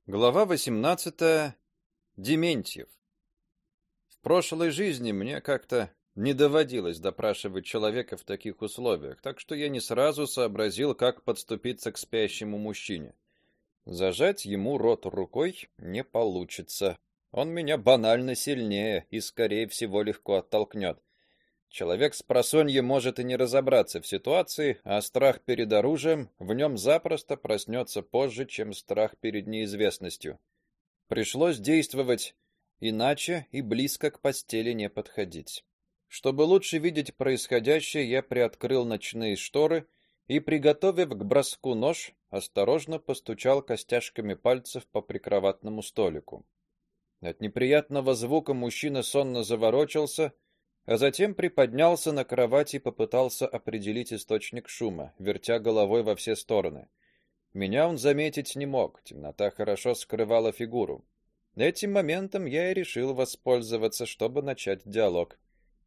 Глава 18. Дементьев. В прошлой жизни мне как-то не доводилось допрашивать человека в таких условиях, так что я не сразу сообразил, как подступиться к спящему мужчине. Зажать ему рот рукой не получится. Он меня банально сильнее и, скорее всего, легко оттолкнет. Человек спросонья может и не разобраться в ситуации, а страх перед оружием в нем запросто проснется позже, чем страх перед неизвестностью. Пришлось действовать иначе и близко к постели не подходить. Чтобы лучше видеть происходящее, я приоткрыл ночные шторы и, приготовив к броску нож, осторожно постучал костяшками пальцев по прикроватному столику. От неприятного звука мужчина сонно заворочился, а затем приподнялся на кровати и попытался определить источник шума, вертя головой во все стороны. Меня он заметить не мог, темнота хорошо скрывала фигуру. Этим моментом я и решил воспользоваться, чтобы начать диалог.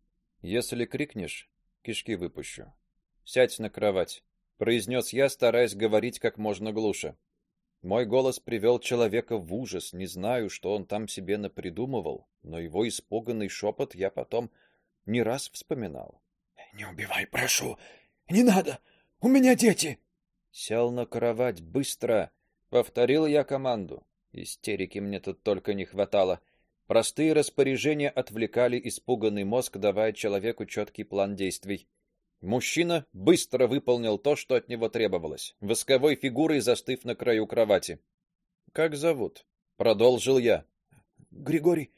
Если крикнешь, кишки выпущу. Сядь на кровать, произнес я, стараясь говорить как можно глуше. Мой голос привел человека в ужас, не знаю, что он там себе напридумывал, но его испуганный шепот я потом не раз вспоминал. Не убивай, прошу. Не надо. У меня дети. Сел на кровать быстро, повторил я команду. Истерики мне тут только не хватало. Простые распоряжения отвлекали испуганный мозг, давая человеку четкий план действий. Мужчина быстро выполнил то, что от него требовалось, восковой фигурой застыв на краю кровати. Как зовут? Продолжил я. Григорий.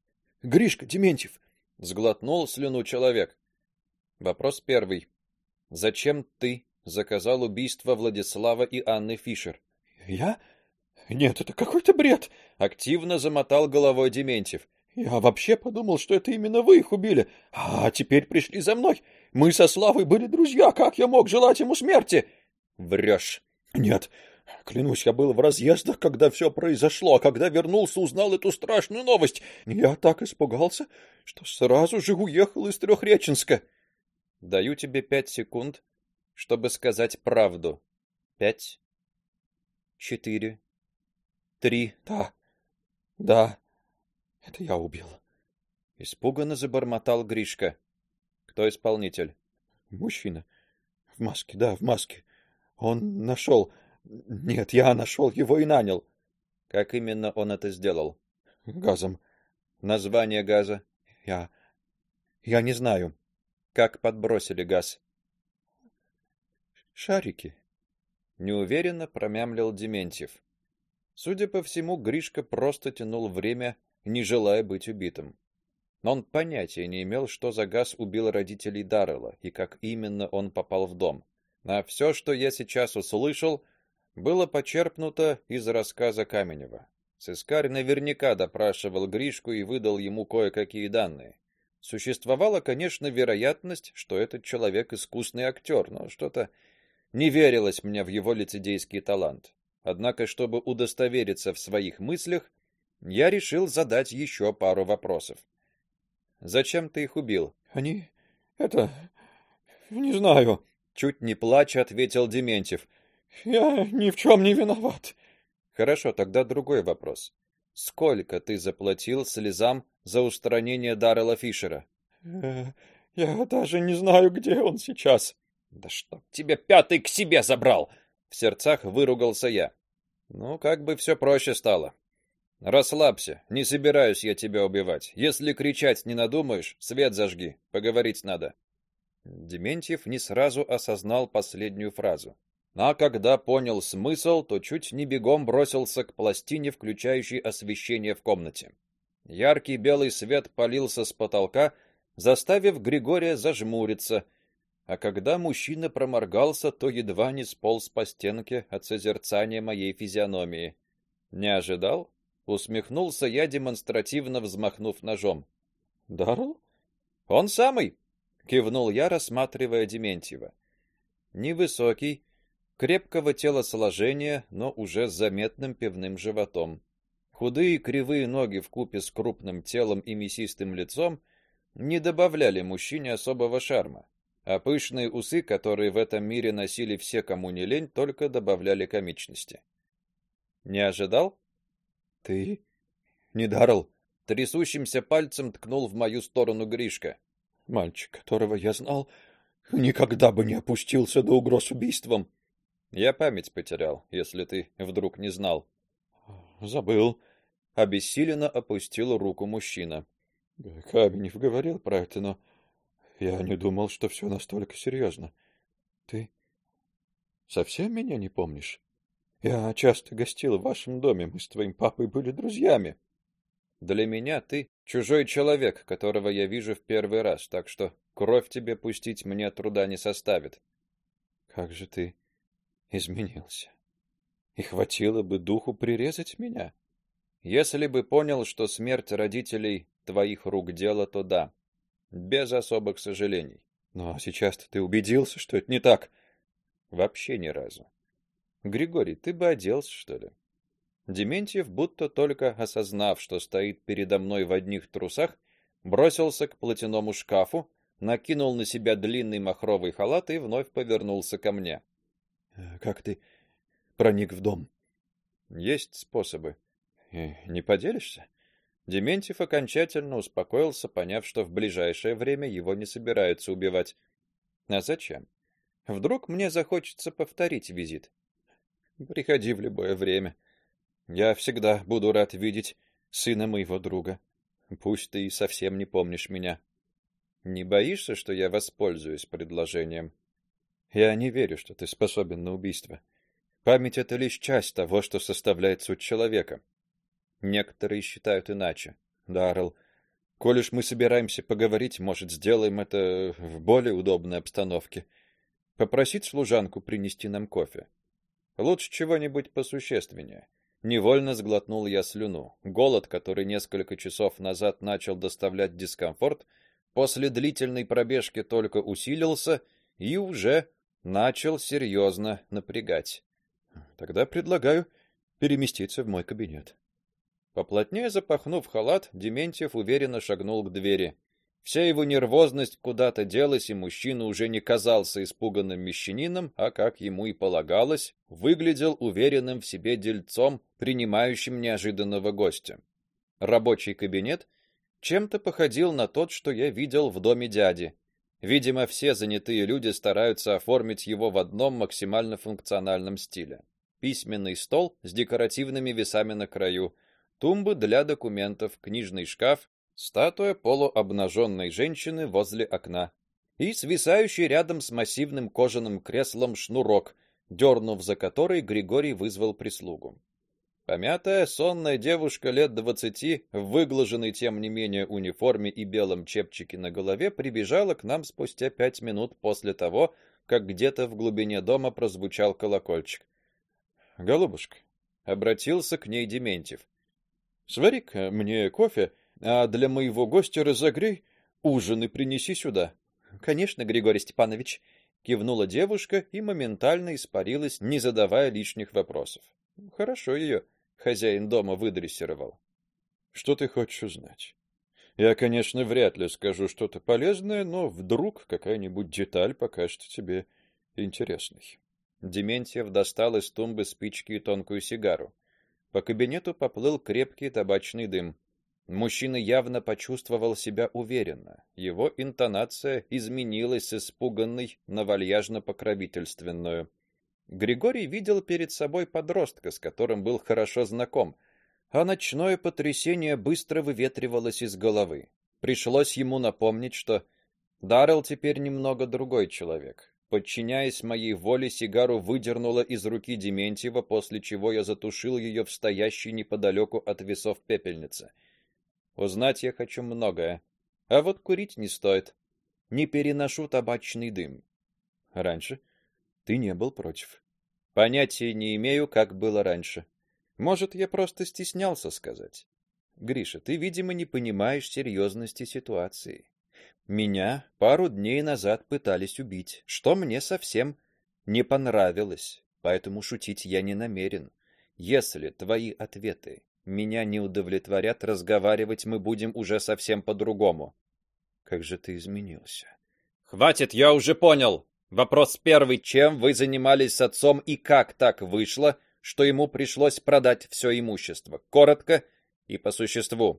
Гришка Дементьев. Сглотнул слюну человек. Вопрос первый. Зачем ты заказал убийство Владислава и Анны Фишер? Я? Нет, это какой-то бред. Активно замотал головой Дементьев. Я вообще подумал, что это именно вы их убили, а теперь пришли за мной. Мы со Славой были друзья, как я мог желать ему смерти? Врешь. Нет, клянусь, я был в разъездах, когда все произошло, а когда вернулся, узнал эту страшную новость. Я так испугался, что сразу же уехал из Трехреченска. Даю тебе 5 секунд, чтобы сказать правду. 5, 4, 3. Да, это я убил. Испуганно забормотал Гришка. Кто исполнитель? Мужчина. В маске, да, в маске. Он нашел... Нет, я нашел его и нанял. Как именно он это сделал? Газом. Название газа? Я не знаю. Как подбросили газ? Шарики. Неуверенно промямлил Дементьев. Судя по всему, Гришка просто тянул время, не желая быть убитым. Но он понятия не имел, что за газ убил родителей Даррелла и как именно он попал в дом. А все, что я сейчас услышал, было почерпнуто из рассказа Каменева. Сыскарь наверняка допрашивал Гришку и выдал ему кое-какие данные. Существовала, конечно, вероятность, что этот человек искусный актер, но что-то не верилось мне в его лицедейский талант. Однако, чтобы удостовериться в своих мыслях, я решил задать еще пару вопросов. Зачем ты их убил? Они... Не знаю. Чуть не плача ответил Дементьев. Я ни в чем не виноват. Хорошо, тогда другой вопрос. Сколько ты заплатил слезам за устранение Даррелла Фишера? Я даже не знаю, где он сейчас. Да чтоб тебя пятый к себе забрал, в сердцах выругался я. Ну, как бы все проще стало. Расслабься, не собираюсь я тебя убивать. Если кричать не надумаешь, свет зажги, поговорить надо. Дементьев не сразу осознал последнюю фразу. А когда понял смысл, то чуть не бегом бросился к пластине, включающей освещение в комнате. Яркий белый свет палился с потолка, заставив Григория зажмуриться, а когда мужчина проморгался, то едва не сполз по стенке от созерцания моей физиономии. Не ожидал? Усмехнулся я, демонстративно взмахнув ножом. Даррелл? Он самый, кивнул я, рассматривая Дементьева. Невысокий, крепкого телосложения, но уже с заметным пивным животом. Худые кривые ноги вкупе с крупным телом и мясистым лицом не добавляли мужчине особого шарма, а пышные усы, которые в этом мире носили все, кому не лень, только добавляли комичности. Не ожидал? Ты не Даррелл? Трясущимся пальцем ткнул в мою сторону Гришка. Мальчик, которого я знал, никогда бы не опустился до угроз убийством. Я память потерял, если ты вдруг не знал. Забыл. Обессиленно опустил руку мужчина. Каменев говорил про это, но я не думал, что все настолько серьезно. Ты совсем меня не помнишь? Я часто гостил в вашем доме, мы с твоим папой были друзьями. Для меня ты чужой человек, которого я вижу в первый раз, так что кровь тебе пустить мне труда не составит. Как же ты изменился. И хватило бы духу прирезать меня. Если бы понял, что смерть родителей твоих рук дело, то да, без особых сожалений. Но сейчас-то ты убедился, что это не так. Вообще ни разу. Григорий, ты бы оделся, что ли? Дементьев, будто только осознав, что стоит передо мной в одних трусах, бросился к платяному шкафу, накинул на себя длинный махровый халат и вновь повернулся ко мне. Как ты проник в дом? Есть способы. Не поделишься? Дементьев окончательно успокоился, поняв, что в ближайшее время его не собираются убивать. А зачем? Вдруг мне захочется повторить визит. Приходи в любое время. Я всегда буду рад видеть сына моего друга. Пусть ты и совсем не помнишь меня. Не боишься, что я воспользуюсь предложением? Я не верю, что ты способен на убийство. Память — это лишь часть того, что составляет суть человека. Некоторые считают иначе. Даррелл, коль уж мы собираемся поговорить, может, сделаем это в более удобной обстановке. Попросить служанку принести нам кофе. Лучше чего-нибудь посущественнее. Невольно сглотнул я слюну. Голод, который несколько часов назад начал доставлять дискомфорт, после длительной пробежки только усилился и уже начал серьезно напрягать. Тогда предлагаю переместиться в мой кабинет. Поплотнее запахнув халат, Дементьев уверенно шагнул к двери. Вся его нервозность куда-то делась, и мужчина уже не казался испуганным мещанином, а, как ему и полагалось, выглядел уверенным в себе дельцом, принимающим неожиданного гостя. Рабочий кабинет чем-то походил на тот, что я видел в доме дяди. Видимо, все занятые люди стараются оформить его в одном максимально функциональном стиле. Письменный стол с декоративными весами на краю, тумбы для документов, книжный шкаф, статуя полуобнаженной женщины возле окна и свисающий рядом с массивным кожаным креслом шнурок, дернув за который, Григорий вызвал прислугу. Помятая, сонная девушка лет 20, в выглаженной тем не менее униформе и белом чепчике на голове, прибежала к нам спустя 5 минут после того, как где-то в глубине дома прозвучал колокольчик. Голубушка, обратился к ней Дементьев. Свари-ка мне кофе, а для моего гостя разогрей ужин и принеси сюда. Конечно, Григорий Степанович, кивнула девушка и моментально испарилась, не задавая лишних вопросов. Хорошо ее хозяин дома выдрессировал. Что ты хочешь узнать? Я, конечно, вряд ли скажу что-то полезное, но вдруг какая-нибудь деталь покажется тебе интересной. Дементьев достал из тумбы спички и тонкую сигару. По кабинету поплыл крепкий табачный дым. Мужчина явно почувствовал себя уверенно. Его интонация изменилась с испуганной на вальяжно-покровительственную. Григорий видел перед собой подростка, с которым был хорошо знаком, а ночное потрясение быстро выветривалось из головы. Пришлось ему напомнить, что Даррелл теперь немного другой человек. Подчиняясь моей воле, сигару выдернула из руки Дементьева, после чего я затушил ее в стоящей неподалеку от весов пепельнице. Узнать я хочу многое, а вот курить не стоит. Не переношу табачный дым. Раньше ты не был против. Понятия не имею, как было раньше. Может, я просто стеснялся сказать. Гриша, ты, видимо, не понимаешь серьезности ситуации. Меня пару дней назад пытались убить, что мне совсем не понравилось, поэтому шутить я не намерен. Если твои ответы меня не удовлетворят, разговаривать мы будем уже совсем по-другому. Как же ты изменился. Хватит, я уже понял. Вопрос первый: чем вы занимались с отцом и как так вышло, что ему пришлось продать все имущество. Коротко и по существу.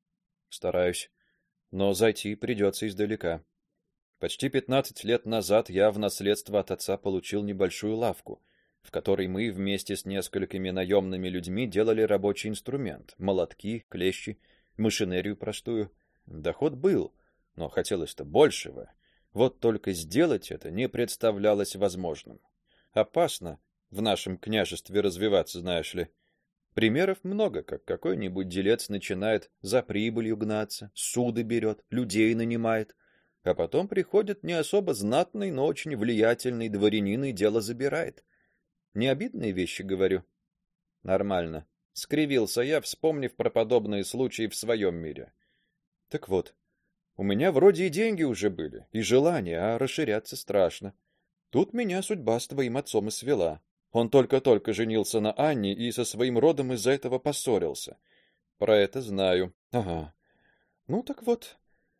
Стараюсь, но зайти придется издалека. Почти 15 лет назад я в наследство от отца получил небольшую лавку, в которой мы вместе с несколькими наемными людьми делали рабочий инструмент: молотки, клещи, машинерию простую. Доход был, но хотелось-то большего. Вот только сделать это не представлялось возможным. Опасно в нашем княжестве развиваться, знаешь ли. Примеров много, как какой-нибудь делец начинает за прибылью гнаться, суды берет, людей нанимает, а потом приходит не особо знатный, но очень влиятельный дворянин и дело забирает. Не обидные вещи говорю? Нормально. Скривился я, вспомнив про подобные случаи в своем мире. Так вот, у меня вроде и деньги уже были, и желание, а расширяться страшно. Тут меня судьба с твоим отцом и свела. Он только-только женился на Анне и со своим родом из-за этого поссорился. Про это знаю. Ага. Ну так вот,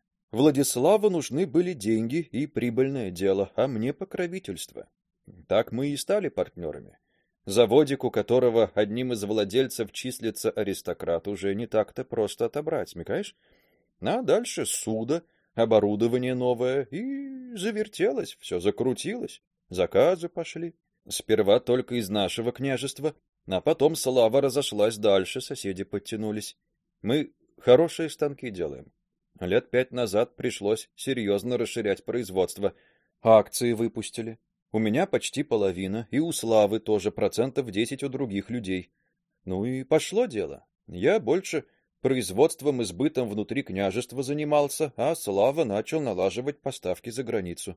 Владиславу нужны были деньги и прибыльное дело, а мне покровительство. Так мы и стали партнерами. Заводик, у которого одним из владельцев числится аристократ, уже не так-то просто отобрать, смекаешь? А дальше суда, оборудование новое, и завертелось, все закрутилось. Заказы пошли. Сперва только из нашего княжества, а потом слава разошлась дальше, соседи подтянулись. Мы хорошие станки делаем. Лет 5 назад пришлось серьезно расширять производство. Акции выпустили. У меня почти половина, и у Славы тоже 10% у других людей. Ну и пошло дело. Я больше производством и сбытом внутри княжества занимался, а Слава начал налаживать поставки за границу.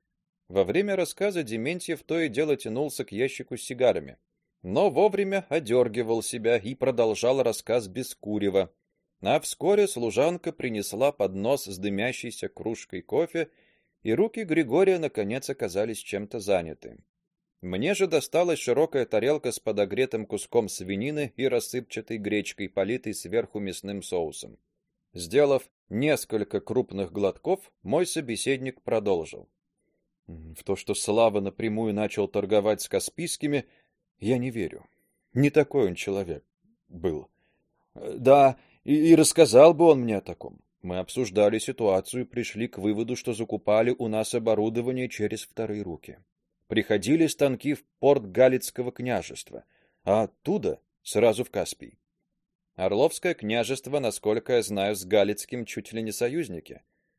Во время рассказа Дементьев то и дело тянулся к ящику с сигарами, но вовремя одергивал себя и продолжал рассказ без курева. А вскоре служанка принесла поднос с дымящейся кружкой кофе, и руки Григория наконец оказались чем-то заняты. Мне же досталась широкая тарелка с подогретым куском свинины и рассыпчатой гречкой, политой сверху мясным соусом. Сделав несколько крупных глотков, мой собеседник продолжил: в то, что Слава напрямую начал торговать с Каспийскими, я не верю. Не такой он человек был. Да, и рассказал бы он мне о таком. Мы обсуждали ситуацию и пришли к выводу, что закупали у нас оборудование через вторые руки. Приходили станки в порт Галицкого княжества, а оттуда сразу в Каспий. Орловское княжество, насколько я знаю, с Галицким чуть ли не союзники.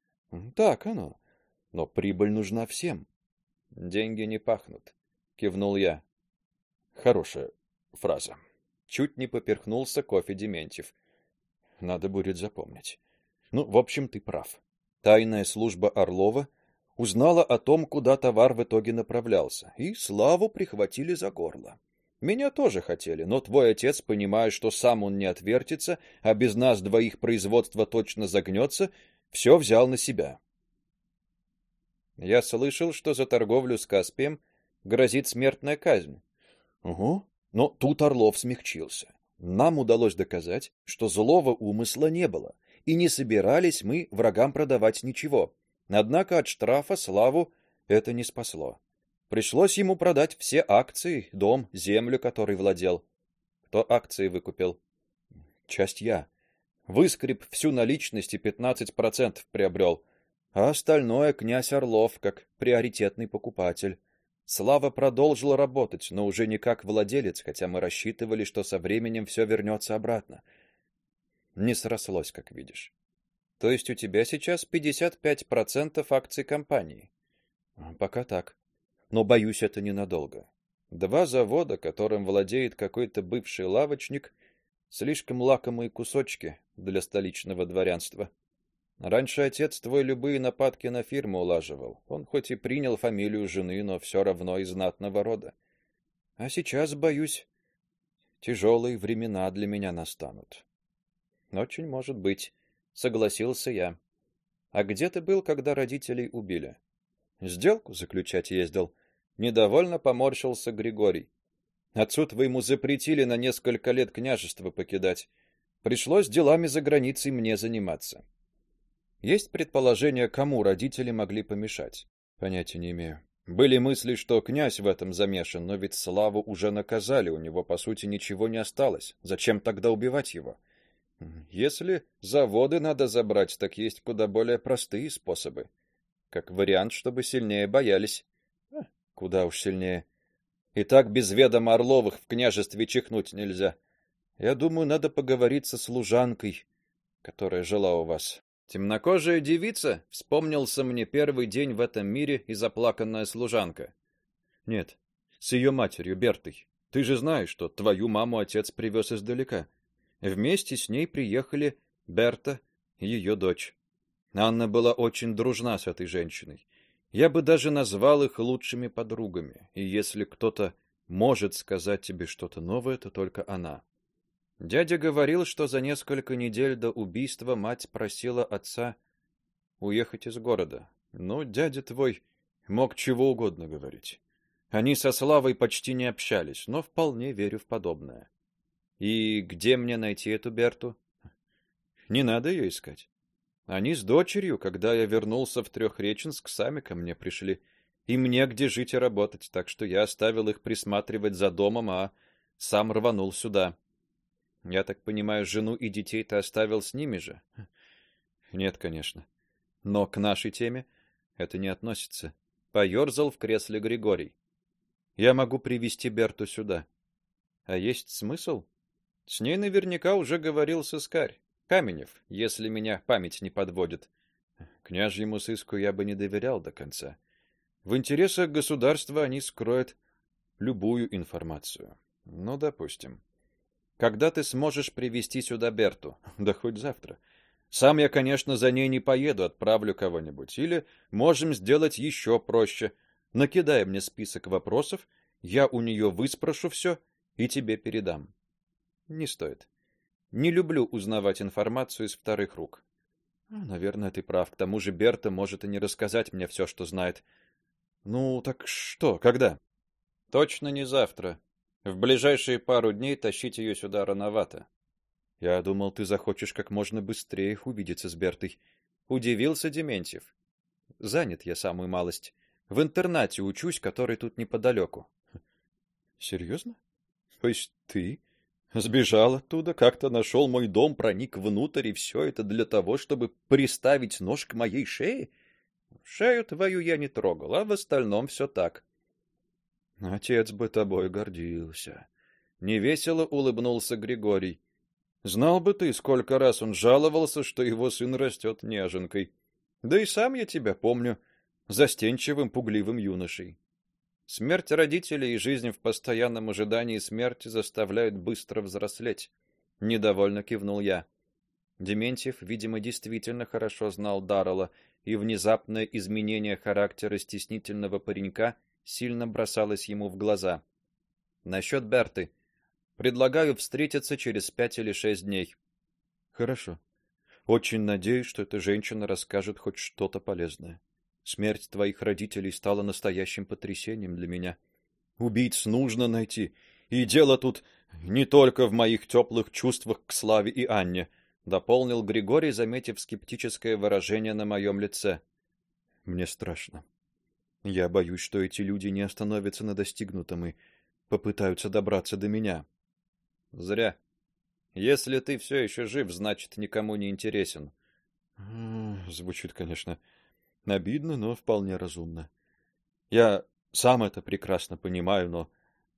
Так оно. Но прибыль нужна всем. Деньги не пахнут, кивнул я. Хорошая фраза. Чуть не поперхнулся кофе Дементьев. Надо будет запомнить. Ну, в общем, ты прав. Тайная служба Орлова узнала о том, куда товар в итоге направлялся, и Славу прихватили за горло. Меня тоже хотели, но твой отец, понимая, что сам он не отвертится, а без нас двоих производство точно загнется, все взял на себя. Я слышал, что за торговлю с Каспием грозит смертная казнь. Угу. Но тут Орлов смягчился. Нам удалось доказать, что злого умысла не было, и не собирались мы врагам продавать ничего. Однако от штрафа Славу это не спасло. Пришлось ему продать все акции, дом, землю, которой владел. Кто акции выкупил? Часть я. Выскреб всю наличность и 15% приобрел, а остальное князь Орлов как приоритетный покупатель. Слава продолжил работать, но уже не как владелец, хотя мы рассчитывали, что со временем все вернется обратно. Не срослось, как видишь. То есть у тебя сейчас 55% акций компании? Пока так. Но боюсь, это ненадолго. 2 завода, которым владеет какой-то бывший лавочник, слишком лакомые кусочки для столичного дворянства. Раньше отец твой любые нападки на фирму улаживал. Он хоть и принял фамилию жены, но все равно из знатного рода. А сейчас, боюсь, тяжелые времена для меня настанут. Очень может быть, согласился я. А где ты был, когда родителей убили? Сделку заключать ездил. Недовольно поморщился Григорий. Отцу твоему запретили на несколько лет княжество покидать. Пришлось делами за границей мне заниматься. Есть предположение, кому родители могли помешать? Понятия не имею. Были мысли, что князь в этом замешан, но ведь Славу уже наказали, у него по сути ничего не осталось. Зачем тогда убивать его? Если заводы надо забрать, так есть куда более простые способы. Как вариант, чтобы сильнее боялись. Куда уж сильнее. И так без ведома Орловых в княжестве чихнуть нельзя. Я думаю, надо поговорить со служанкой, которая жила у вас. Темнокожая девица, вспомнился мне первый день в этом мире и заплаканная служанка. Нет, с ее матерью Бертой. Ты же знаешь, что твою маму отец привез издалека. Вместе с ней приехали Берта и ее дочь. Анна была очень дружна с этой женщиной. Я бы даже назвал их лучшими подругами. И если кто-то может сказать тебе что-то новое, то только она. Дядя говорил, что за несколько недель до убийства мать просила отца уехать из города. Но дядя твой мог чего угодно говорить. Они со Славой почти не общались, но вполне верю в подобное. И где мне найти эту Берту? Не надо ее искать. Они с дочерью, когда я вернулся в Трехреченск, сами ко мне пришли. Им негде жить и работать, так что я оставил их присматривать за домом, а сам рванул сюда. Я так понимаю, жену и детей ты оставил с ними же? Нет, конечно. Но к нашей теме это не относится. Поерзал в кресле Григорий. Я могу привести Берту сюда. А есть смысл? С ней наверняка уже говорил сыскарь. Каменев, если меня память не подводит. Княжьему сыску я бы не доверял до конца. В интересах государства они скроют любую информацию. Ну, допустим. Когда ты сможешь привести сюда Берту? Да хоть завтра. Сам я, конечно, за ней не поеду, отправлю кого-нибудь. Или можем сделать еще проще. Накидай мне список вопросов, я у нее выспрошу все и тебе передам. Не стоит. Не люблю узнавать информацию из вторых рук. Наверное, ты прав. К тому же Берта может и не рассказать мне все, что знает. Ну, так что, когда? Точно не завтра. В ближайшие пару дней тащить ее сюда рановато. Я думал, ты захочешь как можно быстрее увидеться с Бертой. Удивился Дементьев. Занят я самую малость. В интернате учусь, который тут неподалеку. Серьезно? То есть ты сбежал оттуда, как-то нашел мой дом, проник внутрь, и все это для того, чтобы приставить нож к моей шее? Шею твою я не трогал, а в остальном все так. Отец бы тобой гордился. Невесело улыбнулся Григорий. Знал бы ты, сколько раз он жаловался, что его сын растет неженкой. Да и сам я тебя помню, застенчивым, пугливым юношей. Смерть родителей и жизнь в постоянном ожидании смерти заставляют быстро взрослеть. Недовольно кивнул я. Дементьев, видимо, действительно хорошо знал Даррелла, и внезапное изменение характера стеснительного паренька сильно бросалось ему в глаза. Насчет Берты. Предлагаю встретиться через 5 или 6 дней. Хорошо. Очень надеюсь, что эта женщина расскажет хоть что-то полезное. Смерть твоих родителей стала настоящим потрясением для меня. Убийц нужно найти, и дело тут не только в моих теплых чувствах к Славе и Анне, дополнил Григорий, заметив скептическое выражение на моем лице. Мне страшно. Я боюсь, что эти люди не остановятся на достигнутом и попытаются добраться до меня. Зря. Если ты все еще жив, значит, никому не интересен. Звучит, конечно, обидно, но вполне разумно. Я сам это прекрасно понимаю, но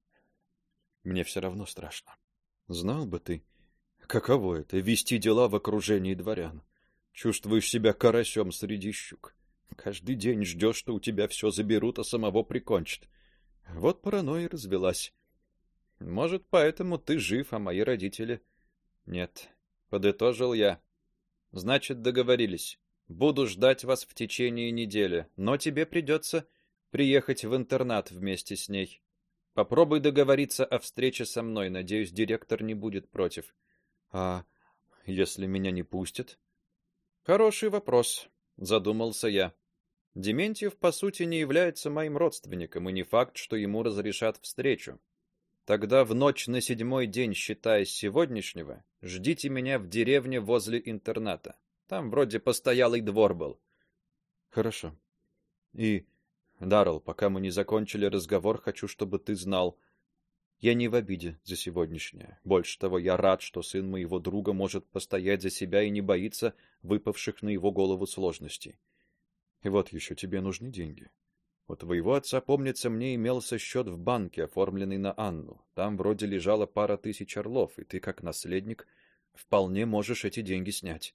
мне все равно страшно. Знал бы ты, каково это вести дела в окружении дворян. Чувствуешь себя карасем среди щук. Каждый день ждешь, что у тебя все заберут, а самого прикончат. Вот паранойя развелась. Может, поэтому ты жив, а мои родители нет, подытожил я. Значит, договорились. Буду ждать вас в течение недели, но тебе придется приехать в интернат вместе с ней. Попробуй договориться о встрече со мной, надеюсь, директор не будет против. А если меня не пустят? Хороший вопрос, задумался я. Дементьев по сути не является моим родственником, и не факт, что ему разрешат встречу. Тогда в ночь на 7-й день, считая с сегодняшнего, ждите меня в деревне возле интерната. Там вроде постоялый двор был. Хорошо. И Даррелл, пока мы не закончили разговор, хочу, чтобы ты знал, я не в обиде за сегодняшнее. Больше того, я рад, что сын моего друга может постоять за себя и не боится выпавших на его голову сложностей. И вот еще тебе нужны деньги. У твоего отца, помнится мне, имелся счет в банке, оформленный на Анну. Там вроде лежала пара тысяч орлов, и ты, как наследник, вполне можешь эти деньги снять.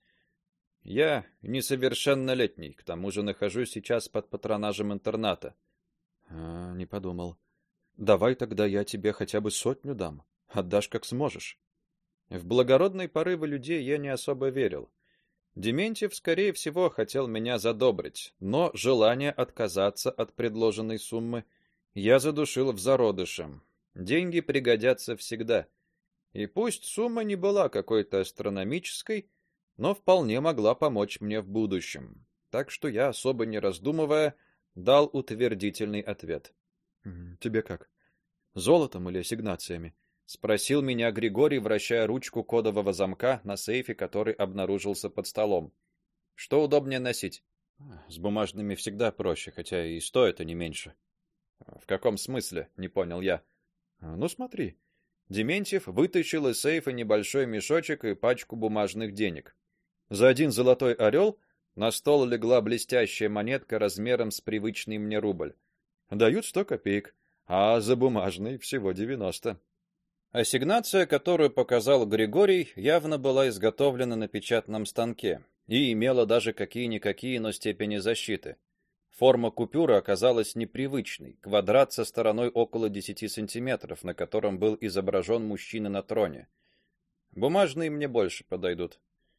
Я несовершеннолетний, к тому же нахожусь сейчас под патронажем интерната. Не подумал. Давай тогда я тебе хотя бы 100 дам. Отдашь как сможешь. В благородные порывы людей я не особо верил. Дементьев, скорее всего, хотел меня задобрить, но желание отказаться от предложенной суммы я задушил в зародыше. Деньги пригодятся всегда. И пусть сумма не была какой-то астрономической, но вполне могла помочь мне в будущем. Так что я, особо не раздумывая, дал утвердительный ответ. Тебе как? Золотом или ассигнациями? Спросил меня Григорий, вращая ручку кодового замка на сейфе, который обнаружился под столом. Что удобнее носить? С бумажными всегда проще, хотя и стоит они меньше. В каком смысле? Не понял я. Ну смотри. Дементьев вытащил из сейфа небольшой мешочек и пачку бумажных денег. За 1 золотой орел на стол легла блестящая монетка размером с привычный мне рубль. Дают 100 копеек, а за бумажный всего 90. Ассигнация, которую показал Григорий, явно была изготовлена на печатном станке и имела даже какие-никакие, но степени защиты. Форма купюры оказалась непривычной, квадрат со стороной около 10 сантиметров, на котором был изображен мужчина на троне. Бумажные мне больше подойдут.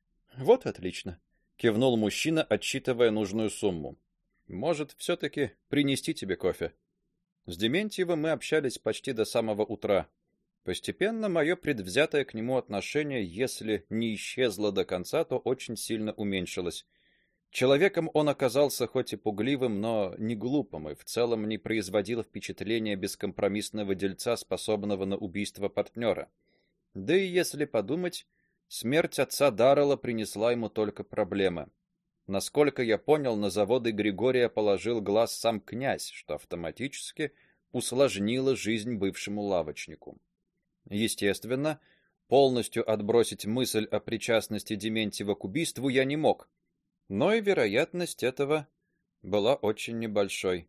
Вот отлично, кивнул мужчина, отсчитывая нужную сумму. Может, все таки принести тебе кофе? С Дементьевым мы общались почти до самого утра. Постепенно мое предвзятое к нему отношение, если не исчезло до конца, то очень сильно уменьшилось. Человеком он оказался хоть и пугливым, но не глупым, и в целом не производил впечатления бескомпромиссного дельца, способного на убийство партнера. Да и если подумать, смерть отца Даррелла принесла ему только проблемы. Насколько я понял, на заводы Григория положил глаз сам князь, что автоматически усложнило жизнь бывшему лавочнику. Естественно, полностью отбросить мысль о причастности Дементьева к убийству я не мог, но и вероятность этого была очень небольшой.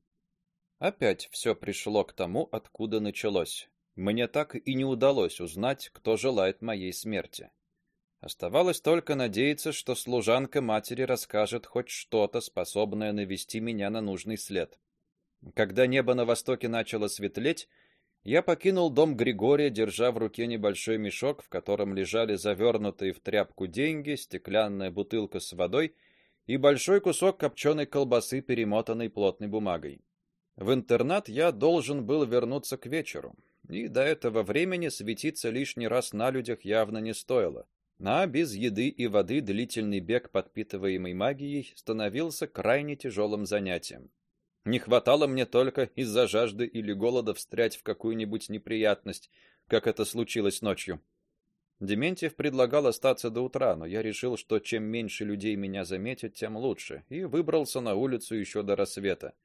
Опять все пришло к тому, откуда началось. Мне так и не удалось узнать, кто желает моей смерти. Оставалось только надеяться, что служанка матери расскажет хоть что-то, способное навести меня на нужный след. Когда небо на востоке начало светлеть, я покинул дом Григория, держа в руке небольшой мешок, в котором лежали завернутые в тряпку деньги, стеклянная бутылка с водой и большой кусок копченой колбасы, перемотанной плотной бумагой. В интернат я должен был вернуться к вечеру, и до этого времени светиться лишний раз на людях явно не стоило. А без еды и воды длительный бег, подпитываемый магией, становился крайне тяжелым занятием. Не хватало мне только из-за жажды или голода встрять в какую-нибудь неприятность, как это случилось ночью. Дементьев предлагал остаться до утра, но я решил, что чем меньше людей меня заметят, тем лучше, и выбрался на улицу еще до рассвета.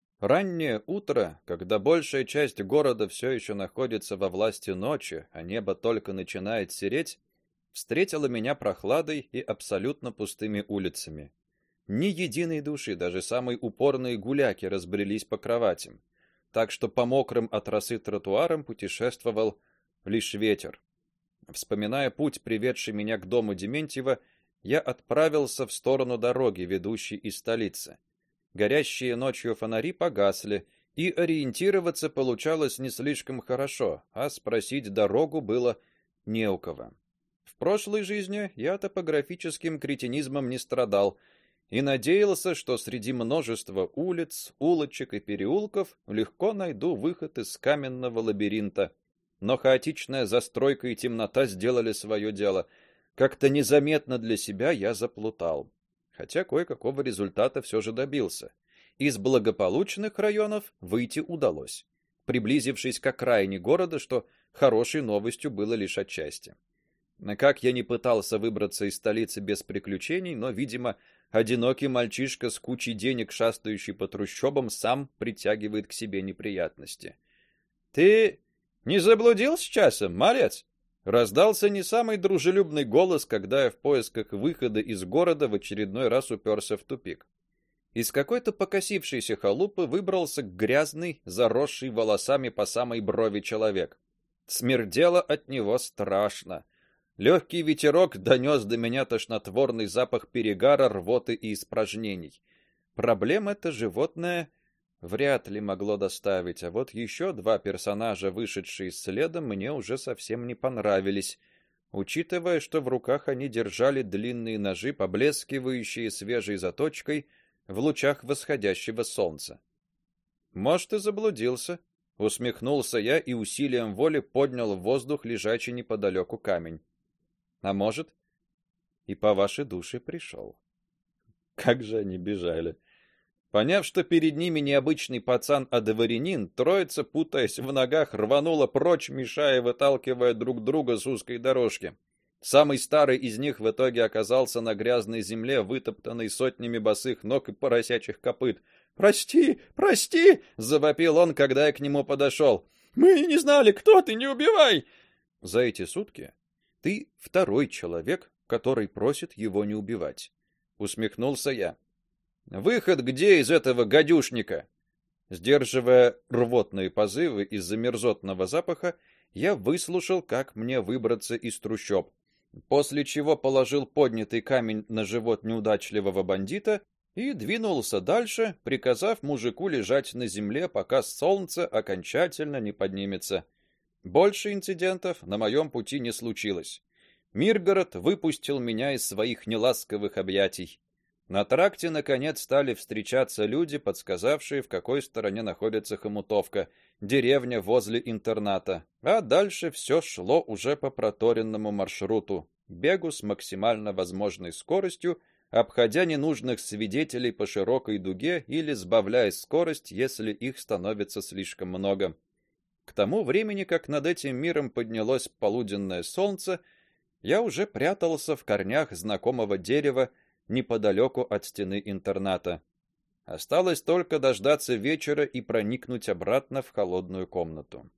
Раннее утро, когда большая часть города все еще находится во власти ночи, а небо только начинает сереть, встретило меня прохладой и абсолютно пустыми улицами. Ни единой души, даже самые упорные гуляки разбрелись по кроватям, так что по мокрым от росы тротуарам путешествовал лишь ветер. Вспоминая путь, приведший меня к дому Дементьева, я отправился в сторону дороги, ведущей из столицы. Горящие ночью фонари погасли, и ориентироваться получалось не слишком хорошо, а спросить дорогу было не у кого. В прошлой жизни я топографическим кретинизмом не страдал и надеялся, что среди множества улиц, улочек и переулков легко найду выход из каменного лабиринта. Но хаотичная застройка и темнота сделали свое дело. Как-то незаметно для себя я заплутал, хотя кое-какого результата все же добился. Из благополучных районов выйти удалось, приблизившись к окраине города, что хорошей новостью было лишь отчасти. Как я не пытался выбраться из столицы без приключений, но, видимо, одинокий мальчишка с кучей денег, шастающий по трущобам, сам притягивает к себе неприятности. Ты не заблудился часом, малец? Раздался не самый дружелюбный голос, когда я в поисках выхода из города в очередной раз уперся в тупик. Из какой-то покосившейся халупы выбрался грязный, заросший волосами по самой брови человек. Смердело от него страшно. Легкий ветерок донес до меня тошнотворный запах перегара, рвоты и испражнений. Проблем это животное вряд ли могло доставить, а вот еще два персонажа, вышедшие следом, мне уже совсем не понравились, учитывая, что в руках они держали длинные ножи, поблескивающие свежей заточкой в лучах восходящего солнца. Может, и заблудился, усмехнулся я и усилием воли поднял в воздух лежачий неподалеку камень. А может, и по вашей душе пришел. Как же они бежали! Поняв, что перед ними необычный пацан, а дворянин, троица, путаясь в ногах, рванула прочь, мешая, выталкивая друг друга с узкой дорожки. Самый старый из них в итоге оказался на грязной земле, вытоптанной сотнями босых ног и поросячьих копыт. "Прости, прости", завопил он, когда я к нему подошел. "Мы не знали, кто ты, не убивай". За эти сутки ты второй человек, который просит его не убивать, усмехнулся я. Выход где из этого гадюшника? Сдерживая рвотные позывы из-за мерзотного запаха, я выслушал, как мне выбраться из трущоб, после чего положил поднятый камень на живот неудачливого бандита и двинулся дальше, приказав мужику лежать на земле, пока солнце окончательно не поднимется. Больше инцидентов на моем пути не случилось. Миргород выпустил меня из своих неласковых объятий. На тракте наконец стали встречаться люди, подсказавшие, в какой стороне находится Хомутовка, деревня возле интерната. А дальше все шло уже по проторенному маршруту, бегу с максимально возможной скоростью, обходя ненужных свидетелей по широкой дуге или сбавляя скорость, если их становится слишком много. К тому времени, как над этим миром поднялось полуденное солнце, я уже прятался в корнях знакомого дерева неподалеку от стены интерната. Осталось только дождаться вечера и проникнуть обратно в холодную комнату.